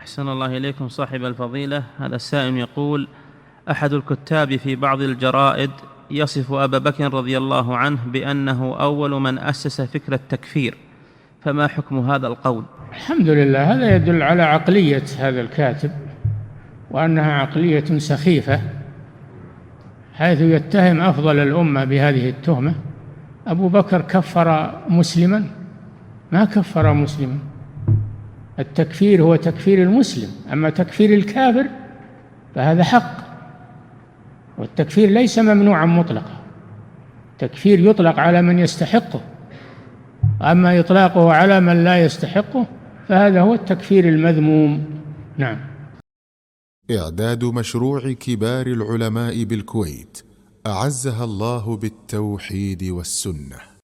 أحسن الله إليكم صاحب الفضيلة. هذا السائل يقول: أحد الكتاب في بعض الجرائد يصف أبا بكر رضي الله عنه بأنه أول من أسس فكرة التكفير، فما حكم هذا القول؟ الحمد لله، هذا يدل على عقلية هذا الكاتب، وأنها عقلية سخيفة، حيث يتهم أفضل الأمة بهذه التهمة. أبو بكر كفر مسلما؟ ما كفر مسلما. التكفير هو تكفير المسلم، أما تكفير الكافر فهذا حق، والتكفير ليس ممنوعا مطلقا. التكفير يطلق على من يستحقه، أما إطلاقه على من لا يستحقه فهذا هو التكفير المذموم. نعم. إعداد مشروع كبار العلماء بالكويت أعزها الله بالتوحيد والسنة.